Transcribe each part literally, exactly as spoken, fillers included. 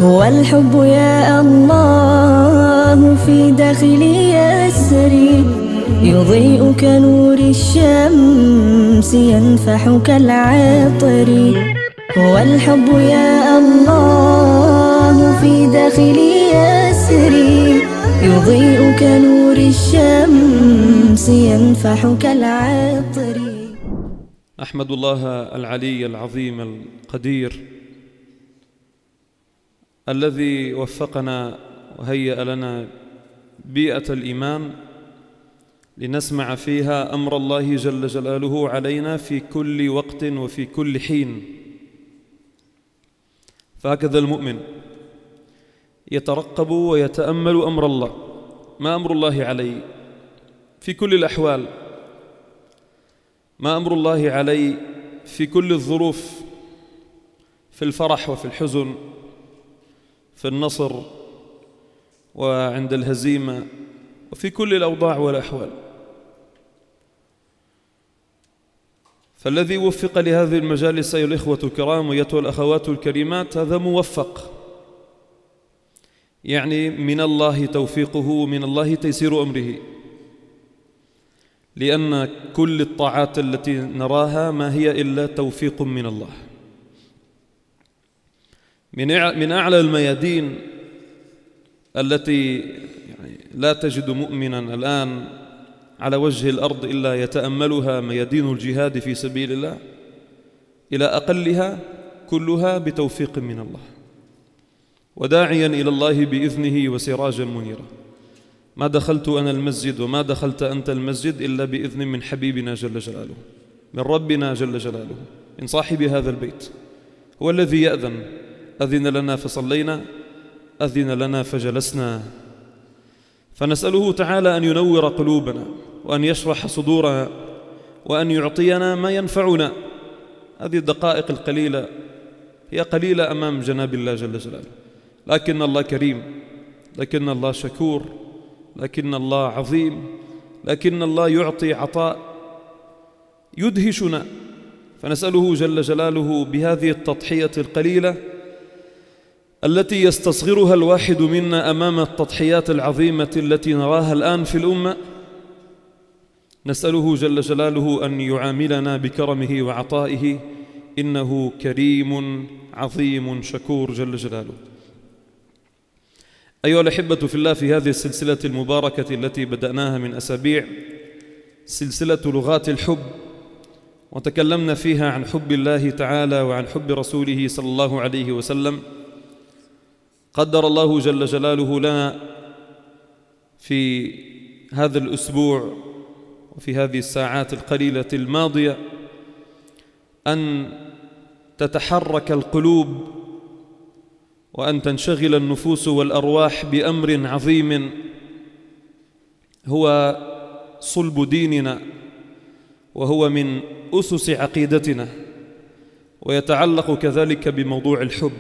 هو الحب يا الله في داخلي يسري، يضيء كنور الشمس ينفح كالعطر. هو الحب يا الله في داخلي يسري، يضيء كنور الشمس ينفح كالعطر. أحمد الله العلي العظيم القدير الذي وفقنا وهيأ لنا بيئة الإيمان لنسمع فيها أمر الله جل جلاله علينا في كل وقت وفي كل حين. فهكذا المؤمن يترقب ويتأمل أمر الله، ما أمر الله عليه في كل الأحوال، ما أمر الله عليه في كل الظروف، في الفرح وفي الحزن، في النصر وعند الهزيمة، وفي كل الأوضاع والأحوال. فالذي وفق لهذه المجالس أيها الإخوة الكرام وأيتها الأخوات الكريمات هذا موفق، يعني من الله توفيقه ومن الله تيسير أمره، لأن كل الطاعات التي نراها ما هي إلا توفيق من الله. من أعلى الميادين التي يعني لا تجد مؤمنا الآن على وجه الأرض إلا يتأملها ميادين الجهاد في سبيل الله، إلى أقلها كلها بتوفيق من الله، وداعيا إلى الله بإذنه وسراجا منيرا. ما دخلت أنا المسجد وما دخلت أنت المسجد إلا بإذن من حبيبنا جل جلاله، من ربنا جل جلاله، من صاحب هذا البيت. هو الذي يأذن، أذن لنا فصلينا، أذن لنا فجلسنا. فنسأله تعالى أن ينور قلوبنا وأن يشرح صدورنا وأن يعطينا ما ينفعنا. هذه الدقائق القليلة هي قليلة أمام جناب الله جل جلاله، لكن الله كريم، لكن الله شكور، لكن الله عظيم، لكن الله يعطي عطاء يدهشنا. فنسأله جل جلاله بهذه التضحية القليلة التي يستصغرها الواحد منا أمام التضحيات العظيمة التي نراها الآن في الأمة، نسأله جل جلاله أن يعاملنا بكرمه وعطائه، إنه كريم عظيم شكور جل جلاله. أيها الأحبة في الله، في هذه السلسلة المباركة التي بدأناها من أسابيع، سلسلة لغات الحب، وتكلمنا فيها عن حب الله تعالى وعن حب رسوله صلى الله عليه وسلم. قدر الله جل جلاله لنا في هذا الأسبوع وفي هذه الساعات القليلة الماضية أن تتحرك القلوب وأن تنشغل النفوس والأرواح بأمر عظيم هو صلب ديننا، وهو من أسس عقيدتنا، ويتعلق كذلك بموضوع الحب.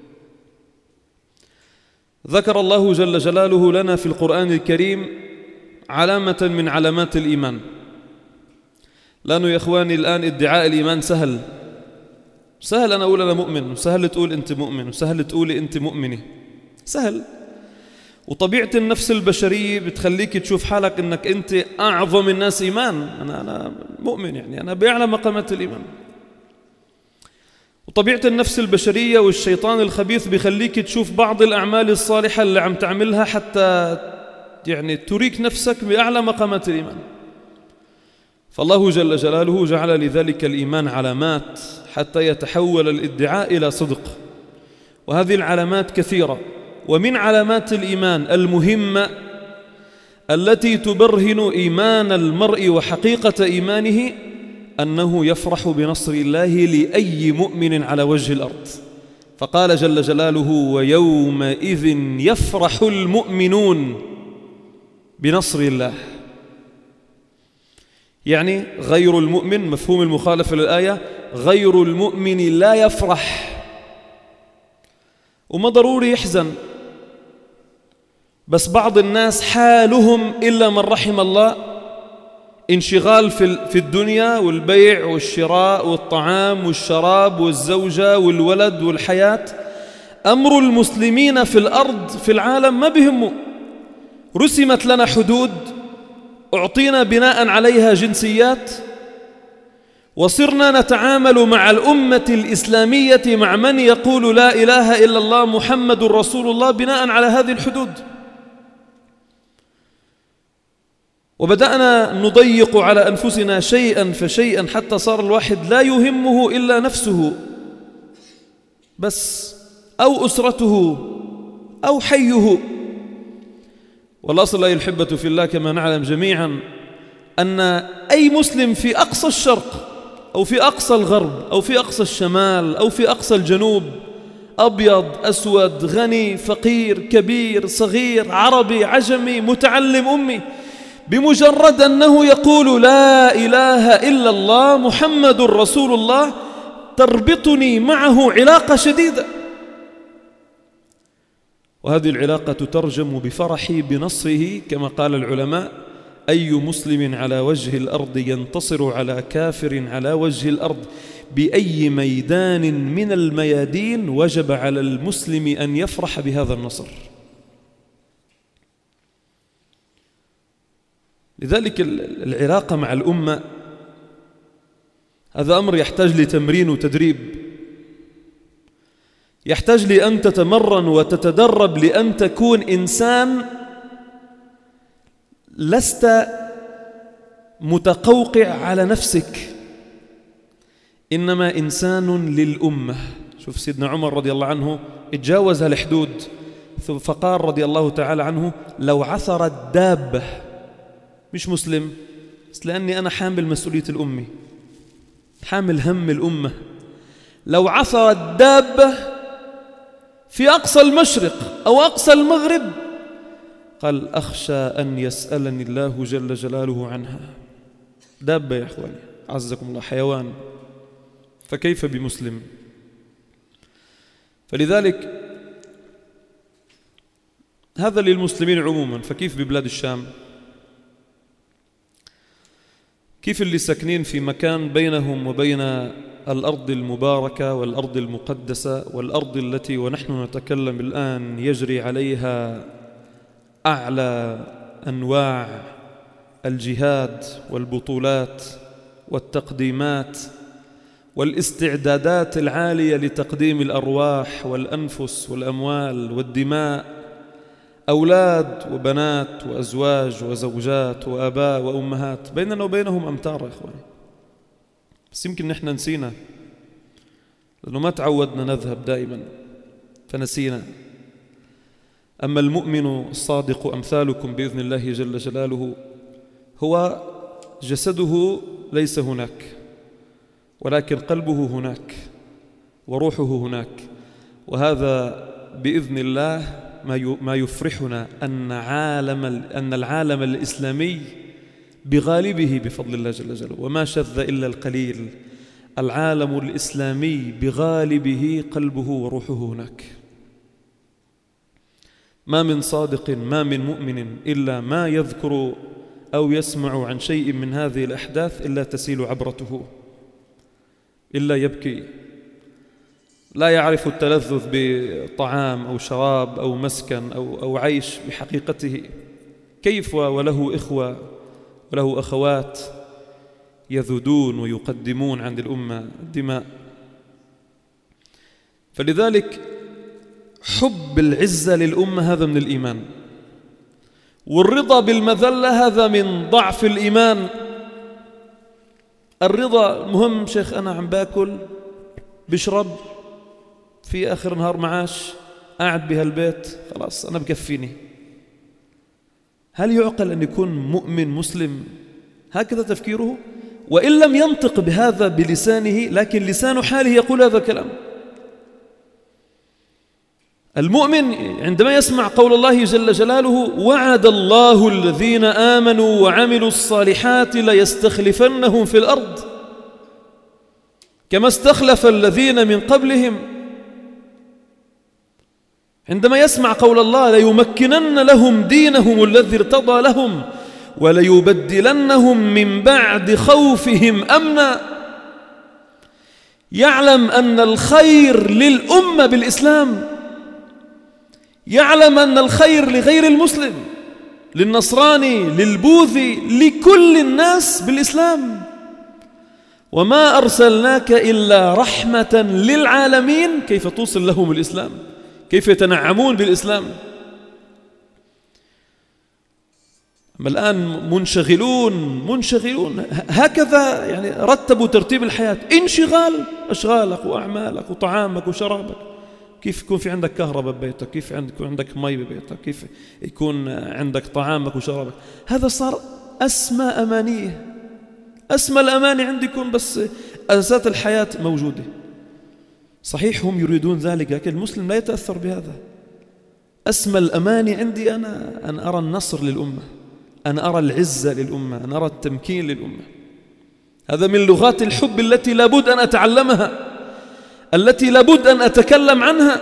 ذكر الله جل جلاله لنا في القرآن الكريم علامة من علامات الإيمان. لأنه يا إخواني الآن ادعاء الإيمان سهل، سهل أنا أقول أنا مؤمن، وسهل تقول أنت مؤمن، وسهل تقولي أنت مؤمنة، سهل. وطبيعة النفس البشرية بتخليك تشوف حالك أنك أنت أعظم الناس إيمان، أنا أنا مؤمن، يعني أنا بأعلى مقامات الإيمان. وطبيعة النفس البشرية والشيطان الخبيث بيخليك تشوف بعض الأعمال الصالحة اللي عم تعملها حتى يعني تريك نفسك بأعلى مقامات الإيمان. فالله جل جلاله جعل لذلك الإيمان علامات حتى يتحول الادعاء إلى صدق، وهذه العلامات كثيرة. ومن علامات الإيمان المهمة التي تبرهن إيمان المرء وحقيقة إيمانه أنه يفرح بنصر الله لأي مؤمن على وجه الأرض. فقال جل جلاله: ويومئذ يفرح المؤمنون بنصر الله. يعني غير المؤمن، مفهوم المخالفة للآية، غير المؤمن لا يفرح، وما ضروري يحزن، بس بعض الناس حالهم إلا من رحم الله انشغال في الدنيا والبيع والشراء والطعام والشراب والزوجة والولد والحياة، أمر المسلمين في الأرض في العالم ما بهمه. رسمت لنا حدود، أعطينا بناء عليها جنسيات، وصرنا نتعامل مع الأمة الإسلامية مع من يقول لا إله إلا الله محمد رسول الله بناء على هذه الحدود. وبدأنا نضيق على أنفسنا شيئا فشيئا حتى صار الواحد لا يهمه إلا نفسه بس، أو أسرته أو حيه. والأصل أيها الأحبة في الله كما نعلم جميعا أن أي مسلم في أقصى الشرق أو في أقصى الغرب أو في أقصى الشمال أو في أقصى الجنوب، أبيض أسود غني فقير كبير صغير عربي عجمي متعلم أمي، بمجرد أنه يقول لا إله إلا الله محمد رسول الله تربطني معه علاقة شديدة، وهذه العلاقة تترجم بفرحي بنصره كما قال العلماء: أي مسلم على وجه الأرض ينتصر على كافر على وجه الأرض بأي ميدان من الميادين وجب على المسلم أن يفرح بهذا النصر. لذلك العلاقة مع الأمة هذا أمر يحتاج لتمرين وتدريب، يحتاج لأن تتمرن وتتدرب لأن تكون إنسان لست متقوقع على نفسك، إنما إنسان للأمة. شوف سيدنا عمر رضي الله عنه اتجاوز الحدود فقال رضي الله تعالى عنه: لو عثرت دابة، مش مسلم بس لأني أنا حامل مسؤولية الأمة، حامل هم الأمة، لو عثرت دابة في أقصى المشرق أو أقصى المغرب قال أخشى أن يسألني الله جل جلاله عنها. دابة يا أخواني عزكم الله، حيوان، فكيف بمسلم؟ فلذلك هذا للمسلمين عموما، فكيف ببلاد الشام؟ كيف اللي ساكنين في مكان بينهم وبين الأرض المباركة والأرض المقدسة والأرض التي ونحن نتكلم الآن يجري عليها أعلى أنواع الجهاد والبطولات والتقديمات والاستعدادات العالية لتقديم الأرواح والأنفس والأموال والدماء، أولاد وبنات وأزواج وزوجات وآباء وأمهات، بيننا وبينهم أمتار يا أخواني. بس يمكن نحن نسينا لأنه ما تعودنا نذهب دائما فنسينا. أما المؤمن الصادق أمثالكم بإذن الله جل جلاله هو جسده ليس هناك ولكن قلبه هناك وروحه هناك، وهذا بإذن الله ما يفرحنا أن عالم أن العالم الإسلامي بغالبه بفضل الله جل جلاله، وما شذ إلا القليل، العالم الإسلامي بغالبه قلبه وروحه هناك. ما من صادق ما من مؤمن إلا ما يذكر أو يسمع عن شيء من هذه الأحداث إلا تسيل عبرته، إلا يبكي، لا يعرف التلذذ بطعام أو شراب أو مسكن أو, أو عيش بحقيقته. كيف وله إخوة وله أخوات يذودون ويقدمون عند الأمة الدماء. فلذلك حب العزة للأمة هذا من الإيمان، والرضا بالمذلة هذا من ضعف الإيمان. الرضا مهم شيخ، أنا عم باكل بشرب في آخر نهار معاش قاعد بهالبيت خلاص أنا بكفيني. هل يعقل أن يكون مؤمن مسلم هكذا تفكيره؟ وإن لم ينطق بهذا بلسانه لكن لسان حاله يقول هذا الكلام. المؤمن عندما يسمع قول الله جل جلاله: وعد الله الذين آمنوا وعملوا الصالحات ليستخلفنهم في الأرض كما استخلف الذين من قبلهم. عندما يسمع قول الله: ليمكنن لهم دينهم الذي ارتضى لهم وليبدلنهم من بعد خوفهم أمنا، يعلم أن الخير للأمة بالإسلام يعلم أن الخير لغير المسلم، للنصراني، للبوذي، لكل الناس بالإسلام. وما أرسلناك إلا رحمة للعالمين. كيف توصل لهم الإسلام؟ كيف يتنعمون بالإسلام؟ أما الآن منشغلون منشغلون هكذا، يعني رتبوا ترتيب الحياة، انشغال، أشغالك وأعمالك وطعامك وشرابك. كيف يكون في عندك كهرباء ببيتك، كيف يكون عندك مي ببيتك، كيف يكون عندك طعامك وشرابك. هذا صار أسمى أمانيه، أسمى الأماني عندكم، بس أساسات الحياة موجودة. صحيح هم يريدون ذلك، لكن المسلم لا يتأثر بهذا. أسمى الأماني عندي أنا أن أرى النصر للأمة، أن أرى العزة للأمة، أن أرى التمكين للأمة. هذا من لغات الحب التي لابد أن أتعلمها، التي لابد أن أتكلم عنها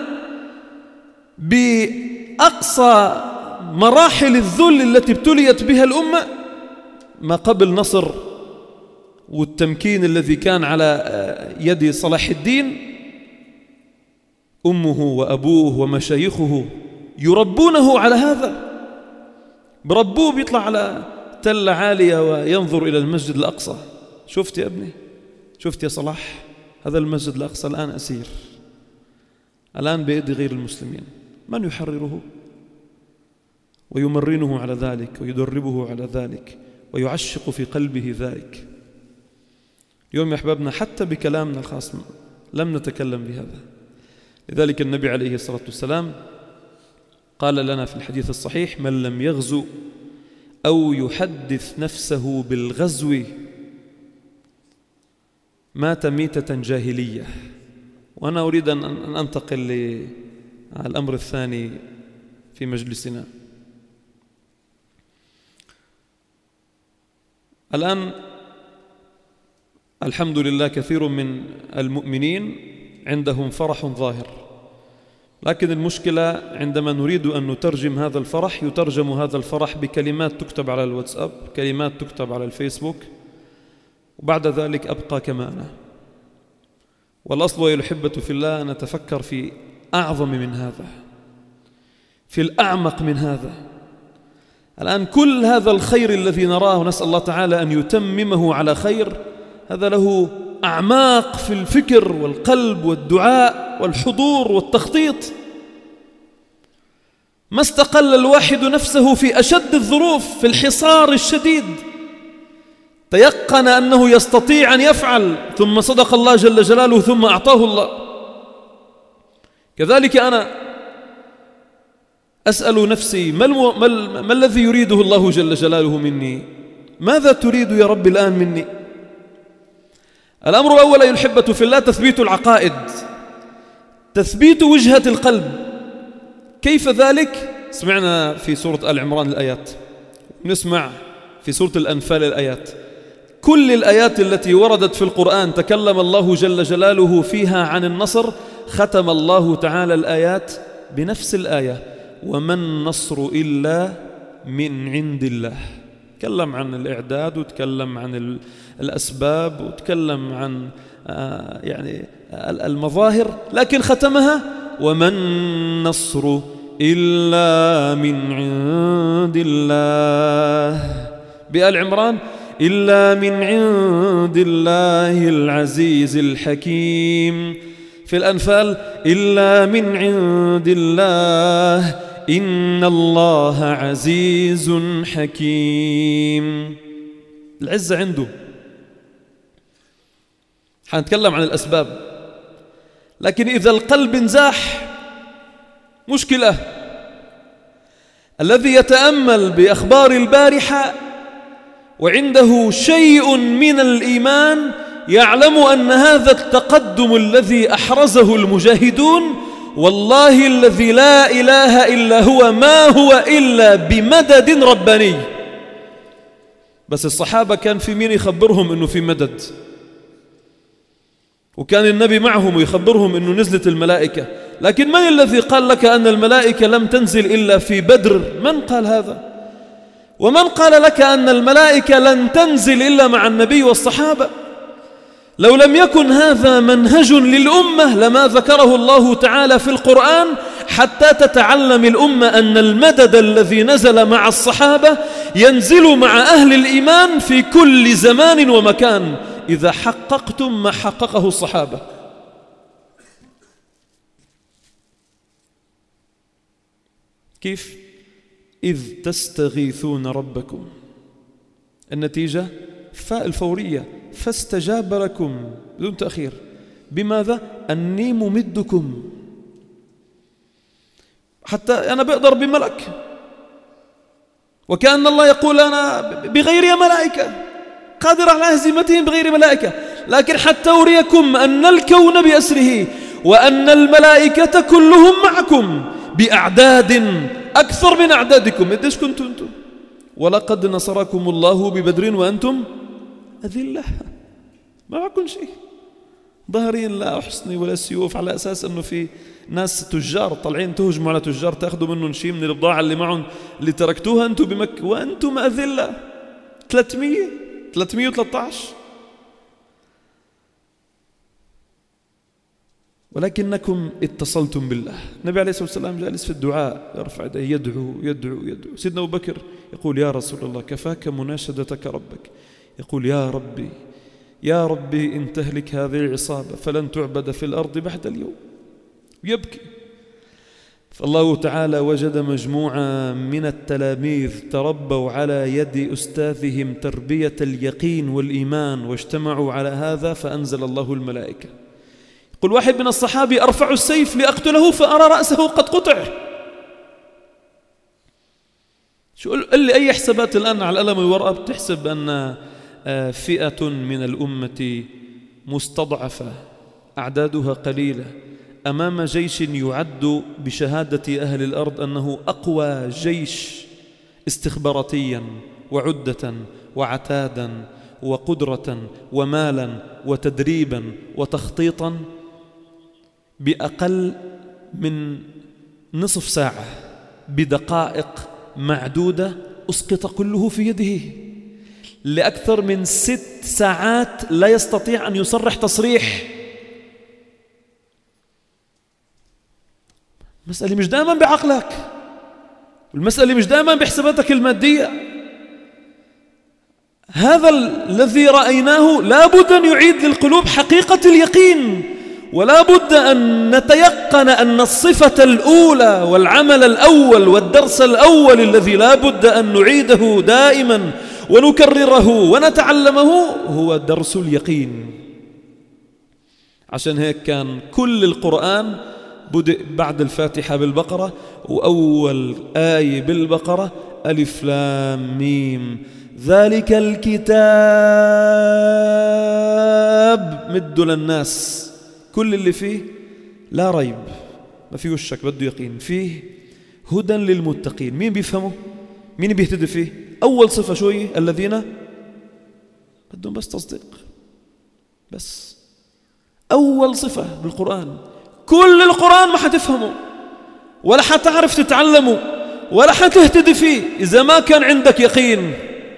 بأقصى مراحل الذل التي ابتليت بها الأمة ما قبل نصر والتمكين الذي كان على يد صلاح الدين. أمه وأبوه ومشايخه يربونه على هذا، بربوه بيطلع على تلة عالية وينظر إلى المسجد الأقصى. شفت يا ابني، شفت يا صلاح، هذا المسجد الأقصى الآن أسير، الآن بيد غير المسلمين. من يحرره ويمرنه على ذلك ويدربه على ذلك ويعشق في قلبه ذلك؟ اليوم يا أحبابنا حتى بكلامنا الخاص لم نتكلم بهذا. لذلك النبي عليه الصلاة والسلام قال لنا في الحديث الصحيح: من لم يغزو أو يحدث نفسه بالغزو مات ميتة جاهلية. وأنا أريد أن أنتقل للأمر الثاني في مجلسنا. الآن الحمد لله كثير من المؤمنين عندهم فرح ظاهر، لكن المشكلة عندما نريد أن نترجم هذا الفرح، يترجم هذا الفرح بكلمات تكتب على الواتساب، كلمات تكتب على الفيسبوك، وبعد ذلك أبقى كما أنا. والأصل والأحبة في الله أن نتفكر في أعظم من هذا، في الأعمق من هذا. الآن كل هذا الخير الذي نراه نسأل الله تعالى أن يتممه على خير، هذا له أعماق في الفكر والقلب والدعاء والحضور والتخطيط. ما استقل الواحد نفسه في أشد الظروف، في الحصار الشديد، تيقن أنه يستطيع أن يفعل، ثم صدق الله جل جلاله ثم أعطاه الله. كذلك أنا أسأل نفسي: ما, المو... ما, ال... ما الذي يريده الله جل جلاله مني؟ ماذا تريد يا رب الآن مني؟ الأمر الأول أيها الأحبة في الله تثبيت العقائد، تثبيت وجهة القلب. كيف ذلك؟ سمعنا في سورة آل عمران الآيات، نسمع في سورة الأنفال الآيات. كل الآيات التي وردت في القرآن تكلم الله جل جلاله فيها عن النصر، ختم الله تعالى الآيات بنفس الآية: وما النصر إلا من عند الله. تكلم عن الإعداد وتكلم عن الأسباب وتكلم عن يعني المظاهر، لكن ختمها: وما النصر إلا من عند الله. بآل عمران: إلا من عند الله العزيز الحكيم. في الأنفال: إلا من عند الله إن الله عزيز حكيم. العزة عنده. حنتكلم عن الأسباب، لكن إذا القلب انزاح مشكلة. الذي يتأمل بأخبار البارحة وعنده شيء من الإيمان يعلم أن هذا التقدم الذي أحرزه المجاهدون والله الذي لا إله إلا هو ما هو إلا بمدد رباني. بس الصحابة كان في مين يخبرهم أنه في مدد؟ وكان النبي معهم ويخبرهم أنه نزلت الملائكة. لكن من الذي قال لك أن الملائكة لم تنزل إلا في بدر؟ من قال هذا؟ ومن قال لك أن الملائكة لن تنزل إلا مع النبي والصحابة؟ لو لم يكن هذا منهج للأمة لما ذكره الله تعالى في القرآن حتى تتعلم الأمة أن المدد الذي نزل مع الصحابة ينزل مع أهل الإيمان في كل زمان ومكان إذا حققتم ما حققه الصحابة. كيف؟ إذ تستغيثون ربكم، النتيجة فاء الفورية، فاستجاب لكم بدون تأخير. بماذا؟ أني ممدكم. حتى أنا بقدر بملك، وكأن الله يقول أنا بغير ملائكة قادر على هزيمتهم بغير ملائكة، لكن حتى أريكم أن الكون بأسره وأن الملائكة كلهم معكم بأعداد أكثر من أعدادكم. إيش كنتم أنتم؟ ولقد نصركم الله ببدر وأنتم أذلة، ما معكم شيء، ظاهرين لا حصني ولا سيوف، على أساس أنه في ناس تجار طالعين تهجموا على تجار تأخذوا منهم شيء من البضاعة اللي معهم اللي تركتوها أنتم بمكة وأنتم أذلة. ثلاثمية ثلاثمية وثلاثة عشر. ولكنكم اتصلتم بالله. النبي عليه الصلاة والسلام جالس في الدعاء يرفع يديه يدعو يدعو يدعو. سيدنا أبو بكر يقول يا رسول الله كفاك مناشدتك ربك. يقول يا ربي يا ربي إن تهلك هذه العصابة فلن تعبد في الأرض بعد اليوم. يبكي. فالله تعالى وجد مجموعة من التلاميذ تربوا على يد أستاذهم تربية اليقين والإيمان واجتمعوا على هذا فأنزل الله الملائكة. يقول واحد من الصحابة أرفع السيف لأقتله فأرى رأسه قد قطع. شو قل لي أي حسابات الآن على القلم والورقة بتحسب أن فئة من الأمة مستضعفة أعدادها قليلة أمام جيش يعد بشهادة أهل الأرض أنه أقوى جيش استخباراتيا وعدة وعتادا وقدرة ومالا وتدريبا وتخطيطا، بأقل من نصف ساعة بدقائق معدودة أسقط كله في يده. لأكثر من ست ساعات لا يستطيع أن يصرح تصريح. المسألة مش دائما بعقلك، والمسألة مش دائما بحساباتك المادية. هذا الذي رأيناه لا بد أن يعيد للقلوب حقيقة اليقين، ولا بد أن نتيقن أن الصفة الأولى والعمل الأول والدرس الأول الذي لا بد أن نعيده دائما ونكرره ونتعلمه هو درس اليقين. عشان هيك كان كل القرآن بدأ بعد الفاتحة بالبقرة، وأول آية بالبقرة ألف لام ميم ذلك الكتاب مد للناس. كل اللي فيه لا ريب، ما فيه الشك، بده يقين، فيه هدى للمتقين. مين بيفهمه؟ مين بيهتدي فيه؟ أول صفة شو هي؟ الذين بدهم بس تصديق. بس أول صفة بالقرآن. كل القرآن ما حتفهمه ولا حتعرف تتعلمه ولا حتهتدي فيه إذا ما كان عندك يقين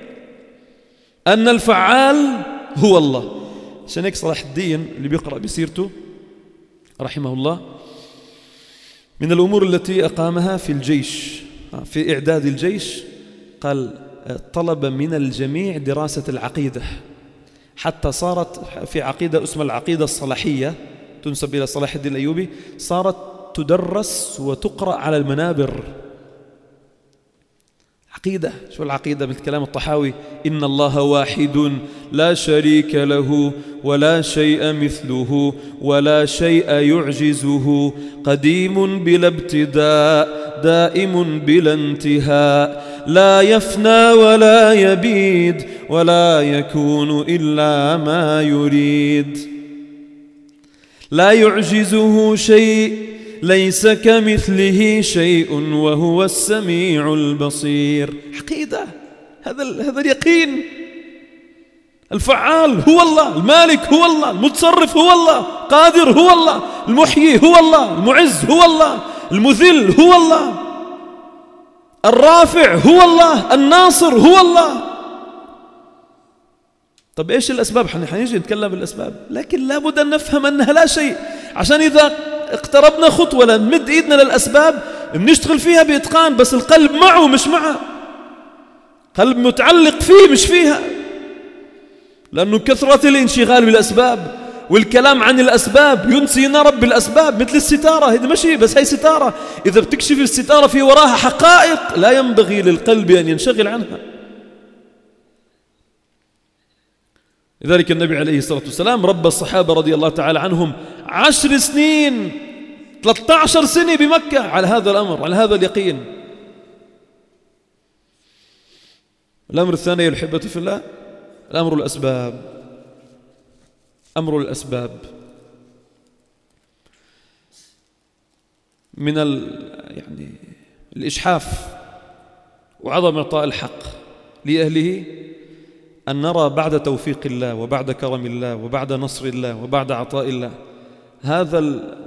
أن الفعال هو الله. عشان هيك صلاح الدين اللي بيقرأ بسيرته رحمه الله من الأمور التي أقامها في الجيش في إعداد الجيش، قال طلب من الجميع دراسة العقيدة، حتى صارت في عقيدة اسمها العقيدة الصلاحية تنسب إلى صلاح الدين الأيوبي، صارت تدرس وتقرأ على المنابر. عقيدة. شو العقيدة؟ بالكلام الطحاوي إن الله واحد لا شريك له ولا شيء مثله ولا شيء يعجزه قديم بلا ابتداء دائم بلا انتهاء لا يفنى ولا يبيد ولا يكون إلا ما يريد لا يعجزه شيء ليس كمثله شيء وهو السميع البصير. عقيدة. هذا هذا اليقين. الفعال هو الله، المالك هو الله، المتصرف هو الله، قادر هو الله، المحيي هو الله، المعز هو الله، المذل هو الله، الرافع هو الله، الناصر هو الله. طب إيش الأسباب؟ حنيجي نتكلم بالأسباب، لكن لابد أن نفهم أنها لا شيء، عشان إذا اقتربنا خطوة لنمد إيدنا للأسباب بنشتغل فيها بإتقان، بس القلب معه مش معه، قلب متعلق فيه مش فيها، لأنه كثرة الانشغال بالأسباب والكلام عن الأسباب ينسينا رب الأسباب. مثل الستارة، هذه ماشي بس هي ستارة، إذا بتكشف الستارة في وراها حقائق لا ينبغي للقلب أن ينشغل عنها. لذلك النبي عليه الصلاة والسلام ربى الصحابة رضي الله تعالى عنهم عشر سنين ثلاثة عشر سنة بمكة على هذا الأمر، على هذا اليقين. الأمر الثاني يا الأحبة في الله، الأمر الأسباب، أمر الأسباب من ال يعني الإجحاف وعدم إعطاء الحق لأهله أن نرى بعد توفيق الله وبعد كرم الله وبعد نصر الله وبعد عطاء الله هذا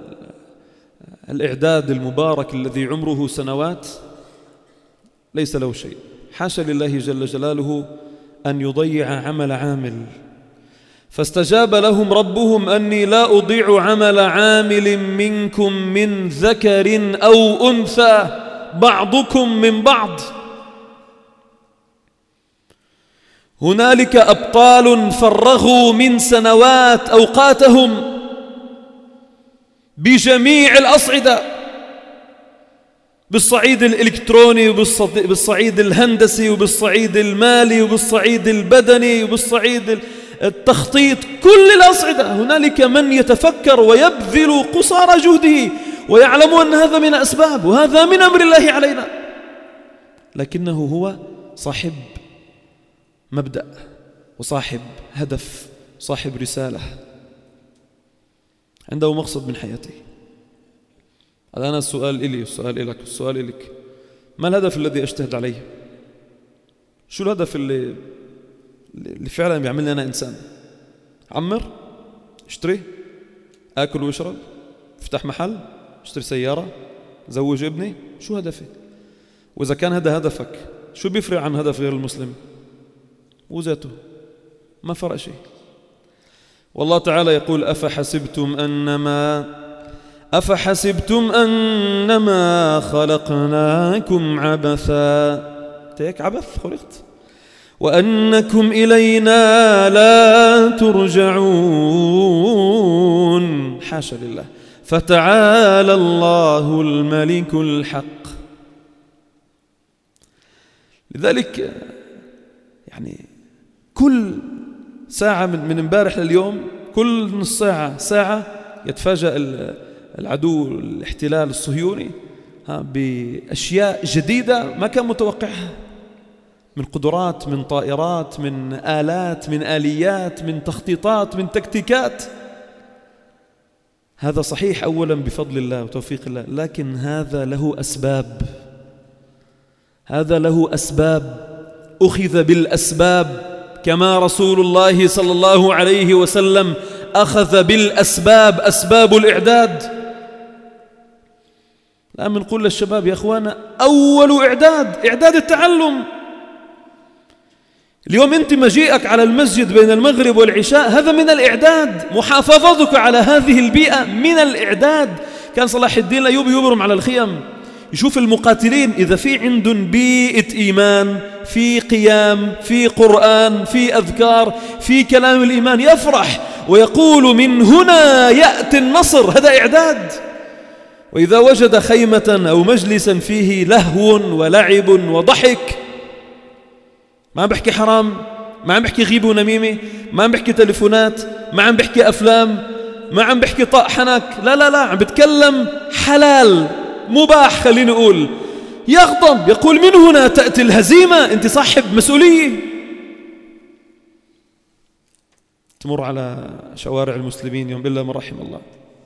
الإعداد المبارك الذي عمره سنوات ليس له شيء. حاشا لله جل جلاله أن يضيع عمل عامل، فاستجاب لهم ربهم أني لا أضيع عمل عامل منكم من ذكر أو أنثى بعضكم من بعض. هنالك أبطال فرغوا من سنوات أوقاتهم بجميع الأصعدة، بالصعيد الإلكتروني وبالصعيد الهندسي وبالصعيد المالي وبالصعيد البدني وبالصعيد التخطيط، كل الأصعدة هنالك من يتفكر ويبذل قصارى جهده ويعلم أن هذا من أسباب وهذا من أمر الله علينا، لكنه هو صاحب مبدأ وصاحب هدف، صاحب رسالة، عنده مقصد من حياته. الآن السؤال إلي، السؤال إلك، السؤال إلك، ما الهدف الذي أجتهد عليه؟ شو الهدف اللي اللي فعلا بيعملني أنا إنسان؟ عمر، اشتري، آكل واشرب، افتح محل، اشتري سيارة، زوج ابني، شو هدفي؟ وإذا كان هذا هدفك شو بيفرق عن هدف غير المسلم؟ وذاته ما فرق شيء. والله تعالى يقول أفحسبتم أنما أفحسبتم أنما خلقناكم عبثا، تيك عبث خلقت، وأنكم إلينا لا ترجعون. حاشا لله، فتعالى الله الملك الحق. لذلك يعني كل ساعة من امبارح لليوم، كل نص ساعة ساعة يتفاجأ العدو الاحتلال الصهيوني بأشياء جديدة ما كان متوقعها، من قدرات، من طائرات، من آلات، من آليات، من تخطيطات، من تكتيكات. هذا صحيح أولا بفضل الله وتوفيق الله، لكن هذا له أسباب، هذا له أسباب، أخذ بالأسباب كما رسول الله صلى الله عليه وسلم أخذ بالأسباب، أسباب الإعداد. الآن بنقول للشباب يا أخوانا أول إعداد إعداد التعلم. اليوم أنت مجيئك على المسجد بين المغرب والعشاء هذا من الإعداد، محافظتك على هذه البيئة من الإعداد. كان صلاح الدين الأيوبي يبرم على الخيم، يشوف المقاتلين إذا في عندهم بيئة إيمان، في قيام، في قرآن، في أذكار، في كلام الإيمان، يفرح ويقول من هنا يأتي النصر. هذا إعداد. وإذا وجد خيمة أو مجلسا فيه لهو ولعب وضحك، ما عم بحكي حرام، ما عم بحكي غيبة ونميمة، ما عم بحكي تليفونات، ما عم بحكي أفلام، ما عم بحكي طاق حنك، لا لا لا، عم بتكلم حلال مباح، خليني أقول، يغضب، يقول من هنا تأتي الهزيمة. أنت صاحب مسؤولية. تمر على شوارع المسلمين يوم بالله من رحم الله،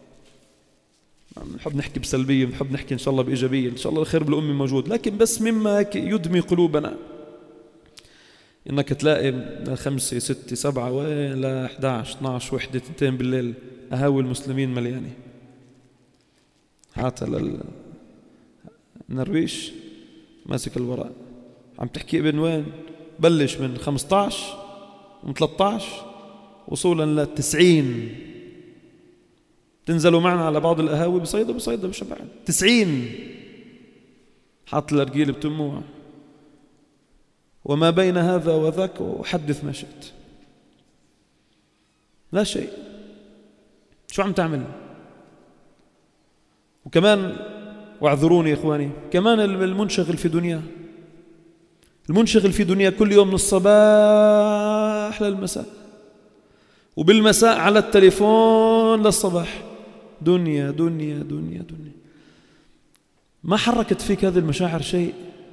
نحب نحكي بسلبية، نحب نحكي إن شاء الله بإيجابية، إن شاء الله الخير بالأمة موجود، لكن بس مما يدمي قلوبنا إنك تلاقي من خمسة ستة سبعة ولا إحدى عشر اثنا عشر وحدة تنتين بالليل أهاوي المسلمين مليانة. حتى للنرويش ماسك الورق، عم تحكي ابن وين؟ بلش من خمسة عشر من ثلاثة عشر وصولا لتسعين. تنزلوا معنا على بعض القهاوي بصيدا بصيدا مش بعد تسعين حاط الأرجيل بتموع. وما بين هذا وذاك وحدث ما شئت، لا شيء. شو عم تعمل؟ وكمان واعذروني يا إخواني، كمان المنشغل في دنيا، المنشغل في دنيا كل يوم من الصباح للمساء، وبالمساء على التليفون للصباح، دنيا دنيا دنيا دنيا. ما حركت فيك هذه المشاعر شيء؟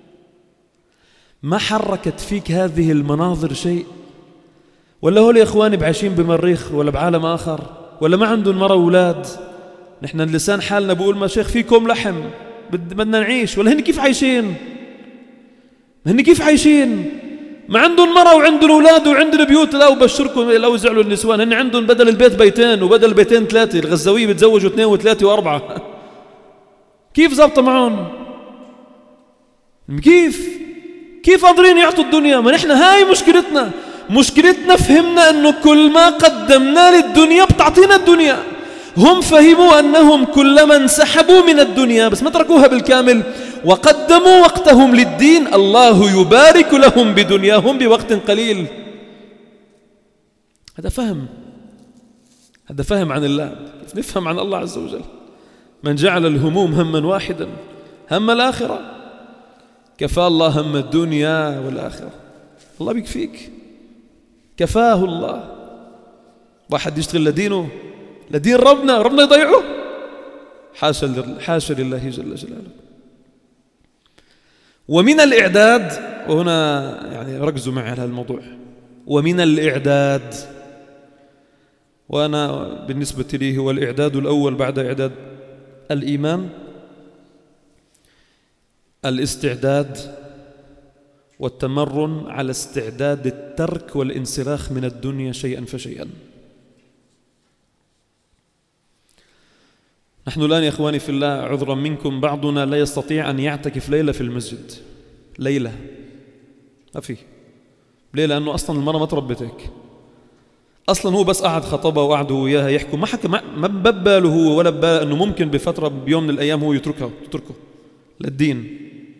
ما حركت فيك هذه المناظر شيء؟ ولا هول يا إخواني بعايشين بمريخ ولا بعالم آخر، ولا ما عندهم مرة وأولاد؟ نحن اللسان حالنا بقول ما شيخ فيكم لحم بدنا نعيش، ولا هن كيف عايشين؟ هن كيف عايشين؟ ما عندهم مرة وعندهم أولاد وعندهم بيوت. لا وبشركم لو زعلوا النسوان، هن عندهم بدل البيت بيتين وبدل البيتين ثلاثة. الغزاوية بتزوجوا اثنين وثلاثة وأربعة. كيف زبطة معهم؟ كيف كيف قادرين يعطوا الدنيا؟ ما نحن هاي مشكلتنا. مشكلتنا فهمنا أنه كل ما قدمنا للدنيا بتعطينا الدنيا. هم فهموا أنهم كلما انسحبوا من الدنيا بس ما تركوها بالكامل وقدموا وقتهم للدين، الله يبارك لهم بدنياهم بوقت قليل. هذا فهم، هذا فهم عن الله. كيف نفهم عن الله عز وجل؟ من جعل الهموم هما واحدا، هم الآخرة، كفى الله هم الدنيا والآخرة. الله بيكفيك، كفاه الله. واحد يشتغل لدينه، لدين ربنا، ربنا يضيعه؟ حاشا حاشا لله جل جلاله. ومن الإعداد، وهنا يعني ركزوا معي على هذا الموضوع، ومن الإعداد، وأنا بالنسبة لي هو الإعداد الأول بعد إعداد الإيمان، الاستعداد والتمرن على استعداد الترك والانسلاخ من الدنيا شيئا فشيئا. نحن الآن يا إخواني في الله عذرا منكم بعضنا لا يستطيع أن يعتكف ليلة في المسجد، ليلة ما فيه، ليه؟ لأنه أصلا المرة ما تربتك، أصلا هو بس قعد خطبة وقعدوا وياها يحكوا، ما حكى، ما بباله هو ولا ببال أنه ممكن بفترة بيوم من الأيام هو يتركها يتركه للدين.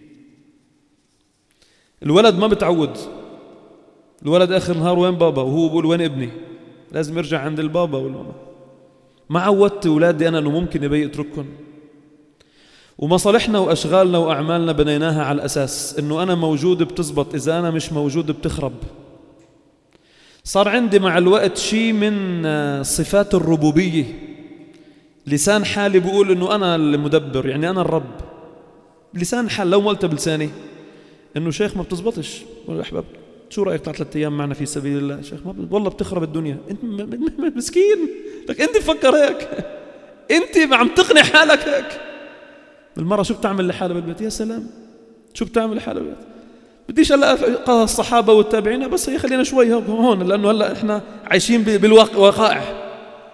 الولد ما بتعود، الولد آخر نهار وين بابا، وهو بقول وين ابني، لازم يرجع عند البابا والماما. ما عودت أولادي أنا أنه ممكن يبي يتركهم. ومصالحنا وأشغالنا وأعمالنا بنيناها على الأساس أنه أنا موجود بتزبط، إذا أنا مش موجود بتخرب. صار عندي مع الوقت شيء من صفات الربوبية، لسان حالي بقول أنه أنا المدبر، يعني أنا الرب. لسان حال لو ما قلت بلساني أنه شيخ ما بتزبطش، يا أحباب شو رأيك تعطي ثلاثة أيام معنا في سبيل الله؟ شيخ ما والله بتخرب الدنيا. أنت مسكين، لك أنت فكر هيك، أنت عم تقنع حالك هيك. المرة شو بتعمل لحالها بالبيت؟ يا سلام، شو بتعمل لحالها بالبيت؟ بديش هلا الصحابة والتابعين، بس هي خلينا شوي هون لأنه هلا إحنا عايشين بالوقائع.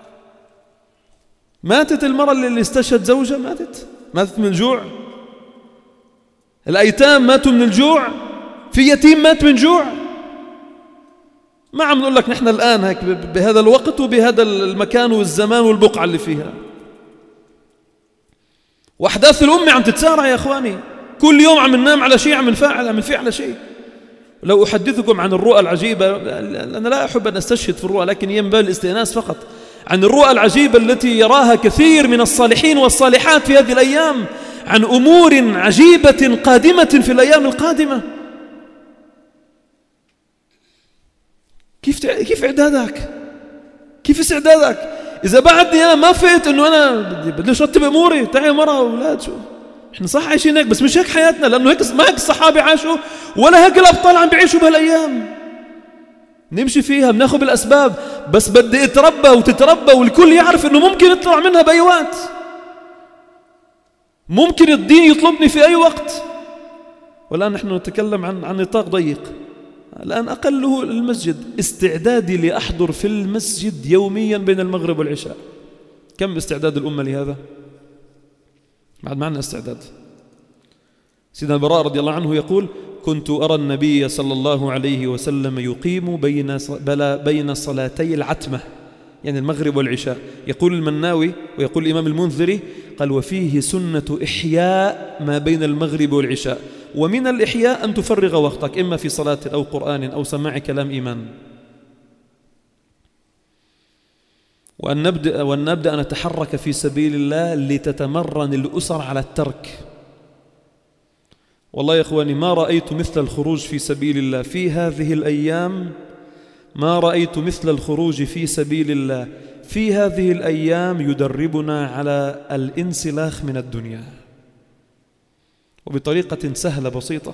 ماتت المرة اللي استشهد زوجها، ماتت ماتت من الجوع. الأيتام ماتوا من الجوع، في يتيم مات من جوع. ما عم نقول لك نحن الآن هيك بهذا الوقت وبهذا المكان والزمان والبقعة اللي فيها. وأحداث الأمة عم تتسارع يا إخواني، كل يوم عم ننام على شيء، عم نفعل عم نفعل على شيء. لو أحدثكم عن الرؤى العجيبة، أنا لا أحب أن أستشهد في الرؤى، لكن ينبغي الاستئناس فقط، عن الرؤى العجيبة التي يراها كثير من الصالحين والصالحات في هذه الأيام، عن أمور عجيبة قادمة في الأيام القادمة. كيف كيف إعدادك؟ كيف استعدادك؟ إذا بعدني أنا ما فقت إنه أنا بدي أرتب أموري، تعي مرة وأولاد، شو إحنا صح عايشين هيك، بس مش هيك حياتنا، لأنه هيك ما هيك الصحابة عاشوا ولا هيك الأبطال عم بيعيشوا بهالأيام. نمشي فيها، بناخذ بالأسباب، بس بدي أتربى وتتربى والكل يعرف إنه ممكن يطلع منها بأي وقت، ممكن الدين يطلبني في أي وقت. والآن نحن نتكلم عن عن نطاق ضيق. الآن أقله المسجد، استعدادي لأحضر في المسجد يوميا بين المغرب والعشاء. كم استعداد الأمة لهذا؟ بعد ما عندنا استعداد. سيدنا البراء رضي الله عنه يقول: وكنت أرى النبي صلى الله عليه وسلم يقيم بين بين صلاتي العتمة، يعني المغرب والعشاء. يقول المناوي ويقول الإمام المنذري قال: وفيه سنة إحياء ما بين المغرب والعشاء، ومن الإحياء أن تفرغ وقتك إما في صلاة أو قرآن أو سماع كلام إيمان. وأن نبدأ, وأن نبدأ أن نتحرك في سبيل الله لتتمرن الأسر على الترك. والله يا إخواني ما رأيت مثل الخروج في سبيل الله في هذه الأيام، ما رأيت مثل الخروج في سبيل الله في هذه الأيام يدربنا على الانسلاخ من الدنيا، وبطريقة سهلة بسيطة.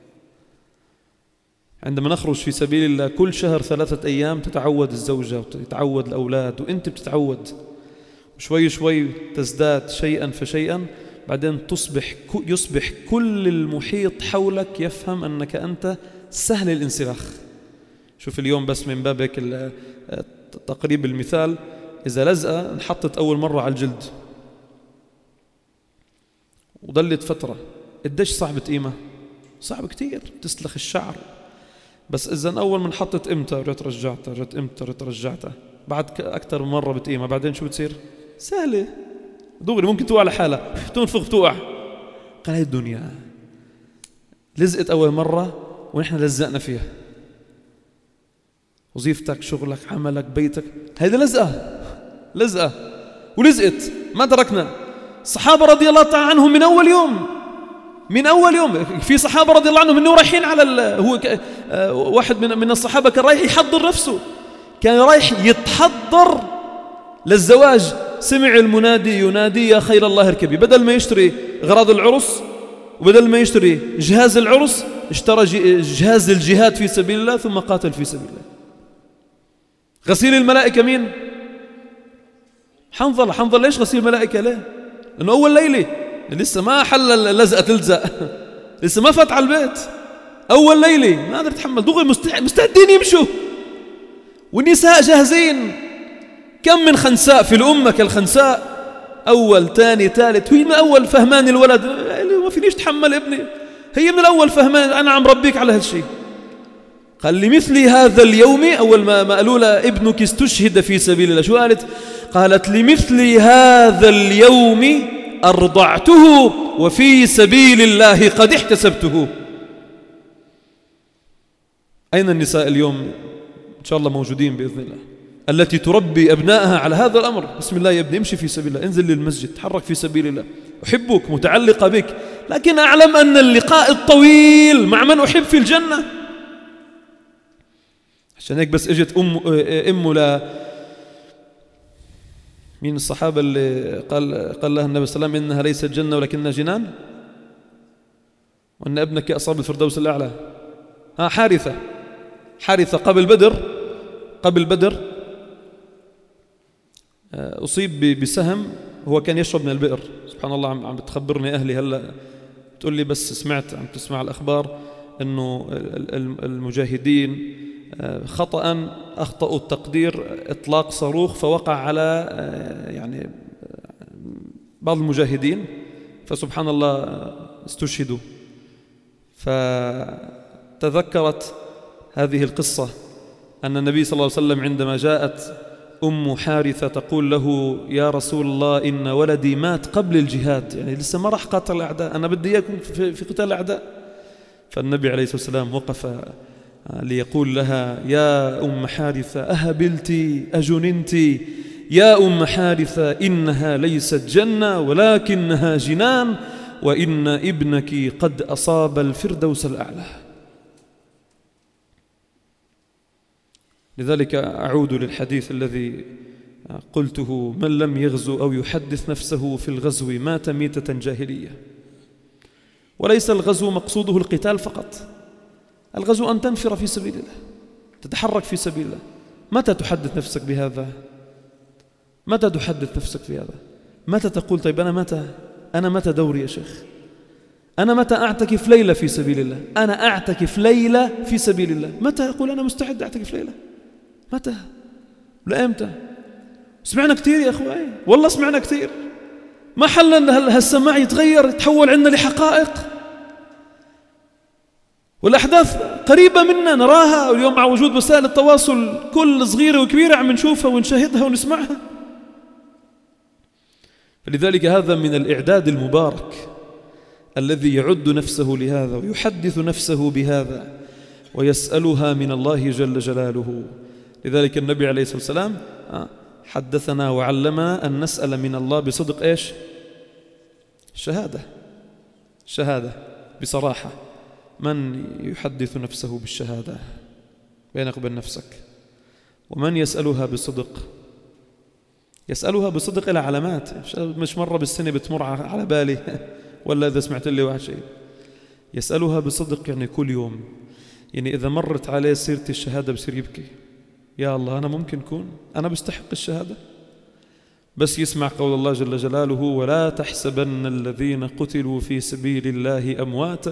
عندما نخرج في سبيل الله كل شهر ثلاثة أيام تتعود الزوجة وتتعود الأولاد وأنت بتتعود، شوي شوي تزداد شيئا فشيئا، بعدين تصبح يصبح كل المحيط حولك يفهم أنك أنت سهل الانسلاخ. شوف اليوم بس من باب هيك تقريب المثال، إذا لزقة انحطت أول مرة على الجلد وضلت فترة، قديش صعبة قيمة؟ صعب كتير تسلخ الشعر. بس إذا أول من حطت إمتى رجعت رجعتها رجعت إمتى رجعت رجعتها، بعد أكثر من مرة بتقيمة، بعدين شو بتصير؟ سهلة دغري، ممكن توقع على حالها، تنفخ توقع. قال هاي الدنيا لزقت أول مرة ونحن لزقنا فيها، وظيفتك شغلك عملك بيتك، هيدا لزقة لزقة ولزقت ما تركنا. الصحابة رضي الله تعالى عنهم من أول يوم من أول يوم في صحابة رضي الله عنهم إنه رايحين على ال... هو ك... واحد من من الصحابة كان رايح يحضر نفسه، كان رايح يتحضر للزواج، سمع المنادي ينادي يا خير الله اركبي، بدل ما يشتري غراض العرس وبدل ما يشتري جهاز العرس اشترى جهاز الجهاد في سبيل الله ثم قاتل في سبيل الله. غسيل الملائكة مين؟ حنظلة. حنظلة ليش غسيل الملائكة؟ ليه؟ لأنه أول ليلة لسه ما حل اللزقة تلزق، لسه ما فات على البيت، أول ليلة ما قدر يتحمل، دغري مستعدين يمشوا، والنساء جاهزين. كم من خنساء في الأمة كالخنساء، أول تاني ثالث، هي من أول فهمان الولد ما فينيش تحمل ابني، هي من الأول فهمان أنا عم ربيك على هالشيء. قال لمثل هذا اليوم، أول ما ما قالوا لها ابنك استشهد في سبيل الله، شو قالت؟ قالت لمثل هذا اليوم أرضعته وفي سبيل الله قد احتسبته. أين النساء اليوم؟ إن شاء الله موجودين بإذن الله، التي تربي أبنائها على هذا الأمر. بسم الله يا ابني امشي في سبيل الله، انزل للمسجد، تحرك في سبيل الله، أحبك، متعلقة بك، لكن أعلم أن اللقاء الطويل مع من أحب في الجنة. عشان هيك بس اجت أم أمه ل مين الصحابة اللي قال قال لها النبي صلى الله عليه وسلم إنها ليست جنة ولكنها جنان، وأن ابنك أصاب الفردوس الأعلى. ها حارثة حارثة قبل بدر قبل بدر أصيب بسهم، هو كان يشرب من البئر. سبحان الله، عم بتخبرني أهلي هلأ تقول لي بس سمعت عم تسمع الأخبار أنه المجاهدين خطأ أخطأوا التقدير إطلاق صاروخ فوقع على يعني بعض المجاهدين، فسبحان الله استشهدوا. فتذكرت هذه القصة أن النبي صلى الله عليه وسلم عندما جاءت أم حارثة تقول له يا رسول الله إن ولدي مات قبل الجهاد، يعني لسه ما راح قاتل الأعداء، أنا بدي إياكم في قتال الأعداء. فالنبي عليه الصلاة والسلام وقف ليقول لها يا أم حارثة أهبلتي أجننتي؟ يا أم حارثة إنها ليست جنة ولكنها جنان، وإن ابنك قد أصاب الفردوس الأعلى. لذلك أعود للحديث الذي قلته: من لم يغزو أو يحدث نفسه في الغزو مات ميتة جاهلية. وليس الغزو مقصوده القتال فقط، الغزو أن تنفر في سبيل الله، تتحرك في سبيل الله. متى تحدث نفسك بهذا؟ متى تحدث نفسك بهذا؟ متى تقول طيب أنا متى أنا متى دوري يا شيخ؟ أنا متى أعتكف ليلة في سبيل الله؟ أنا أعتكف ليلة في سبيل الله. متى أقول أنا مستعد أعتكف ليلة؟ متى؟ لا إمتى؟ سمعنا كثير يا أخوائي، والله سمعنا كثير. ما حل أن هالسماع يتغير، يتحول عندنا لحقائق. والأحداث قريبة منا نراها، واليوم مع وجود وسائل التواصل كل صغيرة وكبيرة عم نشوفها ونشاهدها ونسمعها. فلذلك هذا من الإعداد المبارك الذي يعد نفسه لهذا ويحدث نفسه بهذا ويسألها من الله جل جلاله. لذلك النبي عليه الصلاة والسلام حدثنا وعلمنا أن نسأل من الله بصدق إيش؟ الشهادة. الشهادة بصراحة. من يحدث نفسه بالشهادة بينك وبين نفسك؟ ومن يسألها بصدق؟ يسألها بصدق إلى علامات، مش مرة بالسنة بتمر على بالي ولا إذا سمعت لي واحد شيء. يسألها بصدق يعني كل يوم، يعني إذا مرت عليه سيرة الشهادة بصير يبكي، يا الله أنا ممكن أكون أنا بستحق الشهادة؟ بس يسمع قول الله جل جلاله ولا تحسبن الذين قتلوا في سبيل الله أمواتا.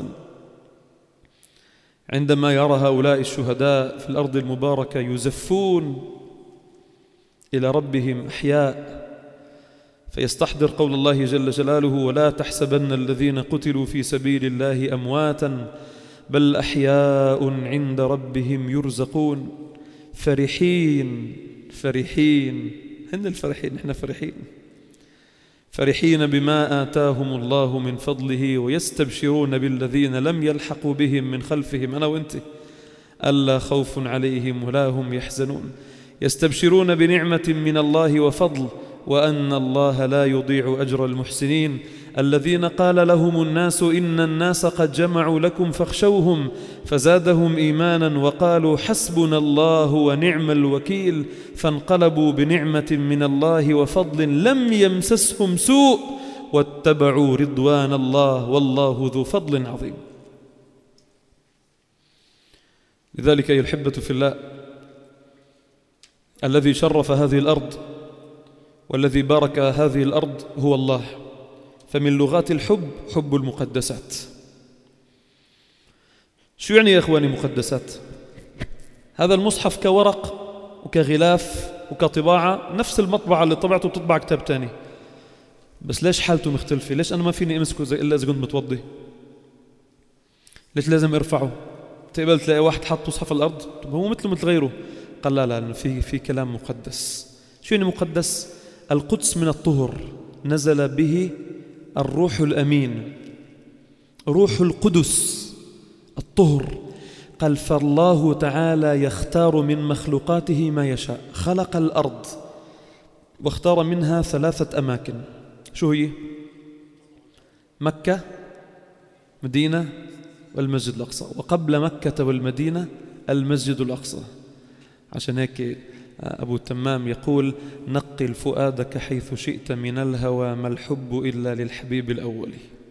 عندما يرى هؤلاء الشهداء في الأرض المباركة يزفون إلى ربهم أحياء، فيستحضر قول الله جل جلاله ولا تحسبن الذين قتلوا في سبيل الله أمواتا بل أحياء عند ربهم يرزقون فرحين. فرحين هن الفرحين، نحن فرحين فرحين بما آتاهم الله من فضله ويستبشرون بالذين لم يلحقوا بهم من خلفهم، أنا وأنت، ألا خوف عليهم ولا هم يحزنون. يستبشرون بنعمة من الله وفضل وأن الله لا يضيع أجر المحسنين. الذين قال لهم الناس إن الناس قد جمعوا لكم فاخشوهم فزادهم إيمانا وقالوا حسبنا الله ونعم الوكيل فانقلبوا بنعمة من الله وفضل لم يمسسهم سوء واتبعوا رضوان الله والله ذو فضل عظيم. لذلك أيها الأحبة في الله، الذي شرف هذه الأرض والذي بارك هذه الأرض هو الله. فمن لغات الحب حب المقدسات. شو يعني يا إخواني مقدسات؟ هذا المصحف كورق وكغلاف وكطباعة، نفس المطبعة اللي طبعته بتطبع كتاب تاني، بس ليش حالته مختلفة؟ ليش أنا ما فيني أمسكه زي إلا إذا كنت متوضي؟ ليش لازم أرفعه؟ تقبل تلاقي واحد حط مصحف الأرض طب هو مثله مثل غيره. قال لا لا في في كلام مقدس. شو يعني مقدس؟ القدس من الطهر، نزل به الروح الأمين، روح القدس الطهر. قال فالله تعالى يختار من مخلوقاته ما يشاء. خلق الأرض واختار منها ثلاثة أماكن. شو هي؟ مكة، مدينة، والمسجد الأقصى. وقبل مكة والمدينة المسجد الأقصى. عشان هيك أبو التمام يقول نقل فؤادك حيث شئت من الهوى ما الحب إلا للحبيب الأول.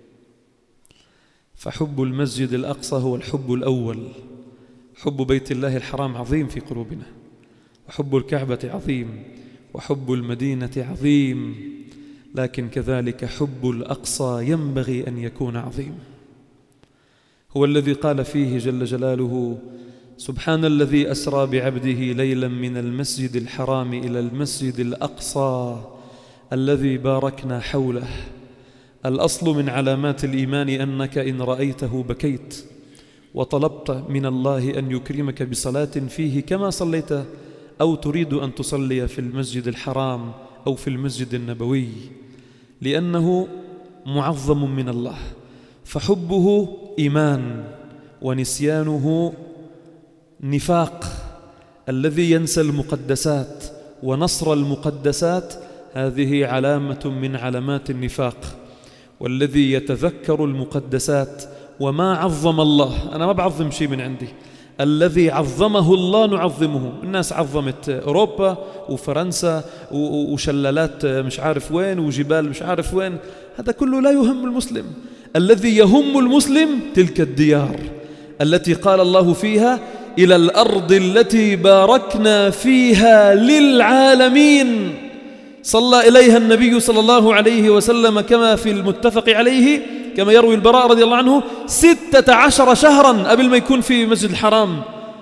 فحب المسجد الأقصى هو الحب الأول. حب بيت الله الحرام عظيم في قلوبنا، وحب الكعبة عظيم، وحب المدينة عظيم، لكن كذلك حب الأقصى ينبغي أن يكون عظيم. هو الذي قال فيه جل جلاله سبحان الذي أسرى بعبده ليلا من المسجد الحرام إلى المسجد الأقصى الذي باركنا حوله. الأصل من علامات الإيمان أنك إن رأيته بكيت وطلبت من الله أن يكرمك بصلاة فيه كما صليت أو تريد أن تصلي في المسجد الحرام أو في المسجد النبوي، لأنه معظم من الله. فحبه إيمان ونسيانه نفاق. الذي ينسى المقدسات ونصر المقدسات هذه علامة من علامات النفاق. والذي يتذكر المقدسات وما عظم الله، أنا ما بعظم شيء من عندي، الذي عظمه الله نعظمه. الناس عظمت أوروبا وفرنسا وشلالات مش عارف وين وجبال مش عارف وين، هذا كله لا يهم المسلم. الذي يهم المسلم تلك الديار التي قال الله فيها إلى الأرض التي باركنا فيها للعالمين. صلى إليها النبي صلى الله عليه وسلم كما في المتفق عليه، كما يروي البراء رضي الله عنه، ستة عشر شهرا قبل ما يكون في مسجد الحرام.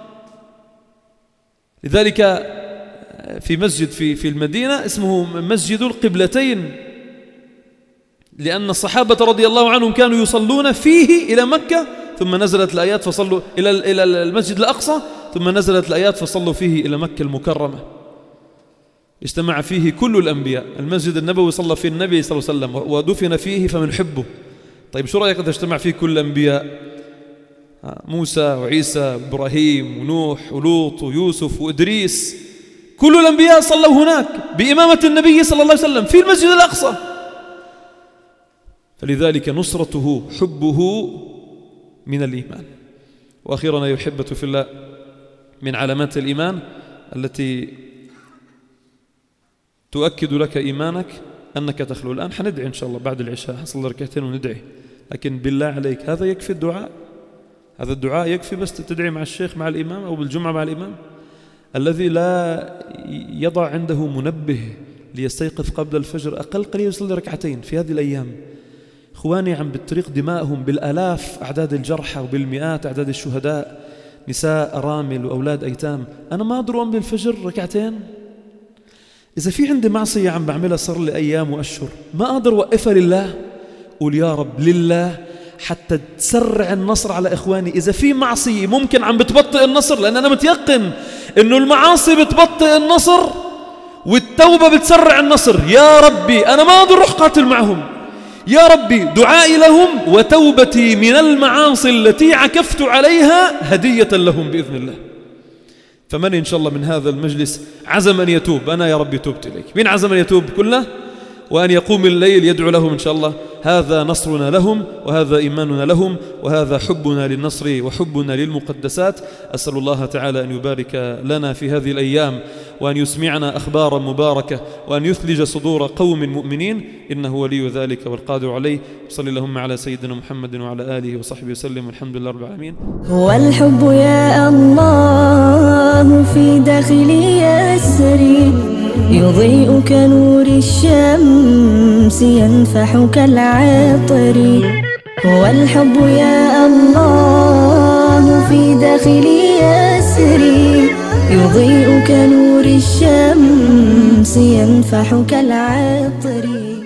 لذلك في مسجد في في المدينة اسمه مسجد القبلتين، لأن الصحابة رضي الله عنهم كانوا يصلون فيه إلى مكة ثم نزلت الآيات فصلوا إلى إلى المسجد الأقصى، ثم نزلت الآيات فصلوا فيه إلى مكة المكرمة، اجتمع فيه كل الأنبياء. المسجد النبوي صلى فيه النبي صلى الله عليه وسلم ودفن فيه فمنحبه. طيب شو رأيك إذا اجتمع فيه كل الأنبياء؟ موسى وعيسى وإبراهيم ونوح ولوط ويوسف وإدريس، كل الأنبياء صلوا هناك بإمامة النبي صلى الله عليه وسلم في المسجد الأقصى. فلذلك نصرته حبه من الإيمان. وأخيرا أيها الأحبة في الله، من علامات الإيمان التي تؤكد لك إيمانك أنك تخلو. الآن حندعي إن شاء الله بعد العشاء، حصل ركعتين وندعي، لكن بالله عليك هذا يكفي الدعاء؟ هذا الدعاء يكفي بس تدعي مع الشيخ مع الإمام أو بالجمعة مع الإمام؟ الذي لا يضع عنده منبه ليستيقظ قبل الفجر أقل قليل يصلي ركعتين في هذه الأيام. إخواني عم بالطريق دمائهم بالآلاف أعداد الجرحى وبالمئات أعداد الشهداء، نساء أرامل وأولاد أيتام. أنا ما أقدر أقوم بالفجر ركعتين؟ إذا في عندي معصية عم بعملها صار لي أيام وأشهر ما أقدر أوقفها لله، قول يا رب لله حتى تسرع النصر على إخواني. إذا في معصية ممكن عم بتبطئ النصر، لأن أنا متيقن إنه المعاصي بتبطئ النصر والتوبة بتسرع النصر. يا ربي أنا ما أقدر أروح قاتل معهم، يا ربي دعائي لهم وتوبتي من المعاصي التي عكفت عليها هدية لهم بإذن الله. فمن إن شاء الله من هذا المجلس عزم أن يتوب؟ أنا يا ربي توبت إليك. من عزم أن يتوب كله وأن يقوم الليل يدعو لهم إن شاء الله؟ هذا نصرنا لهم، وهذا إيماننا لهم، وهذا حبنا للنصر وحبنا للمقدسات. أسأل الله تعالى أن يبارك لنا في هذه الأيام، وأن يسمعنا أخبارا مباركة، وأن يثلج صدور قوم مؤمنين، إنه ولي ذلك والقادر عليه. صلى اللهم على سيدنا محمد وعلى آله وصحبه وسلم، والحمد لله رب العالمين. هو الحب يا الله في داخلي يسري، يضيء كنور الشمس ينفح كالعطر. هو الحب يا الله في داخلي يسري، يضيء كنور الشمس ينفح كالعطر.